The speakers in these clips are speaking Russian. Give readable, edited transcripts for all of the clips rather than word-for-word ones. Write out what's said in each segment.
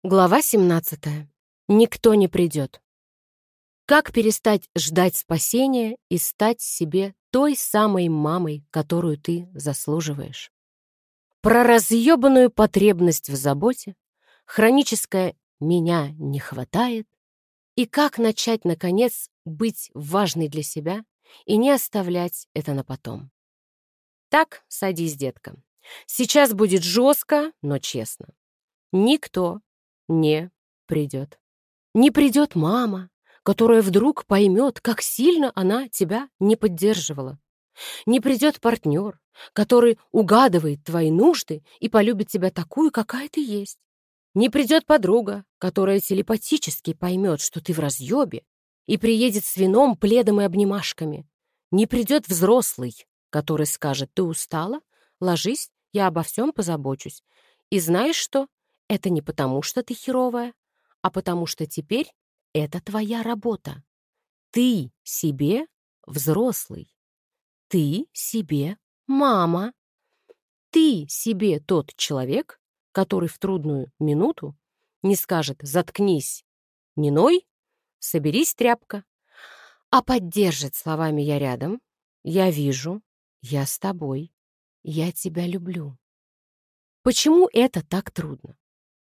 Глава 17. Никто не придет. Как перестать ждать спасения и стать себе той самой мамой, которую ты заслуживаешь? Про разъебанную потребность в заботе, хроническое «меня не хватает» и как начать, наконец, быть важной для себя и не оставлять это на потом. Так, садись, детка. Сейчас будет жестко, но честно. Никто не придет. Не придет мама, которая вдруг поймет, как сильно она тебя не поддерживала. Не придет партнер, который угадывает твои нужды и полюбит тебя такую, какая ты есть. Не придет подруга, которая телепатически поймет, что ты в разъебе, и приедет с вином, пледом и обнимашками. Не придет взрослый, который скажет: «Ты устала? Ложись, я обо всем позабочусь». И знаешь что? Это не потому, что ты херовая, а потому что теперь это твоя работа. Ты себе взрослый. Ты себе мама. Ты себе тот человек, который в трудную минуту не скажет: «Заткнись, не ной, соберись, тряпка», а поддержит словами: «Я рядом, я вижу, я с тобой, я тебя люблю». Почему это так трудно?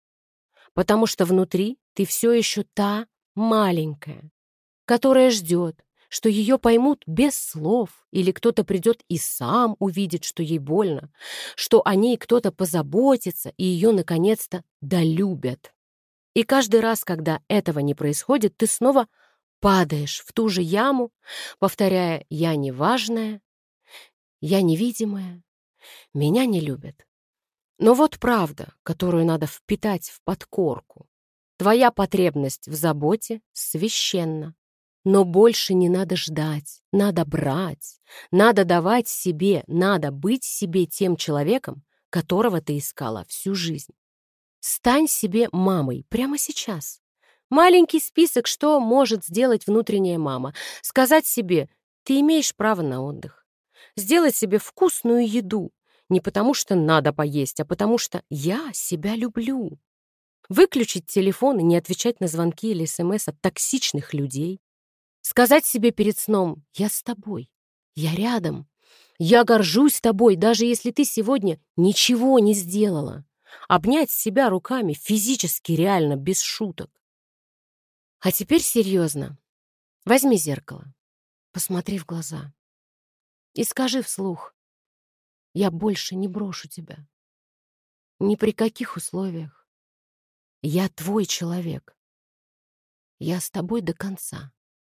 Потому что внутри ты все еще та маленькая, которая ждет, что ее поймут без слов, или кто-то придет и сам увидит, что ей больно, что о ней кто-то позаботится и ее наконец-то долюбят. И каждый раз, когда этого не происходит, ты снова падаешь в ту же яму, повторяя: «Я неважная, я невидимая, меня не любят». Но вот правда, которую надо впитать в подкорку. Твоя потребность в заботе священна. Но больше не надо ждать, надо брать, надо давать себе, надо быть себе тем человеком, которого ты искала всю жизнь. Стань себе мамой прямо сейчас. Маленький список, что может сделать внутренняя мама. Сказать себе: ты имеешь право на отдых. Сделать себе вкусную еду. Не потому что надо поесть, а потому что я себя люблю. Выключить телефон и не отвечать на звонки или СМС от токсичных людей. Сказать себе перед сном: я с тобой, я рядом, я горжусь тобой, даже если ты сегодня ничего не сделала. Обнять себя руками физически, реально, без шуток. А теперь серьезно. Возьми зеркало, посмотри в глаза и скажи вслух: я больше не брошу тебя. Ни при каких условиях. Я твой человек. Я с тобой до конца.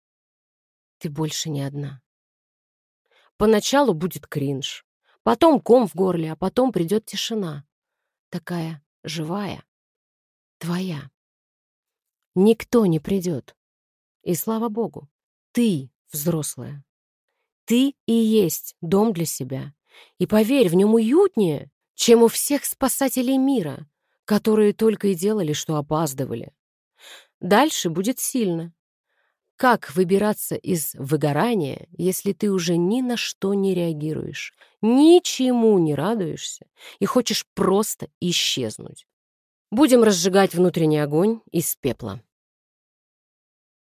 Ты больше не одна. Поначалу будет кринж, потом ком в горле, а потом придет тишина. Такая живая, твоя. Никто не придет. И слава богу, ты взрослая. Ты и есть дом для себя. И поверь, в нем уютнее, чем у всех спасателей мира, которые только и делали, что опаздывали. Дальше будет сильно. Как выбираться из выгорания, если ты уже ни на что не реагируешь, ничему не радуешься и хочешь просто исчезнуть? Будем разжигать внутренний огонь из пепла.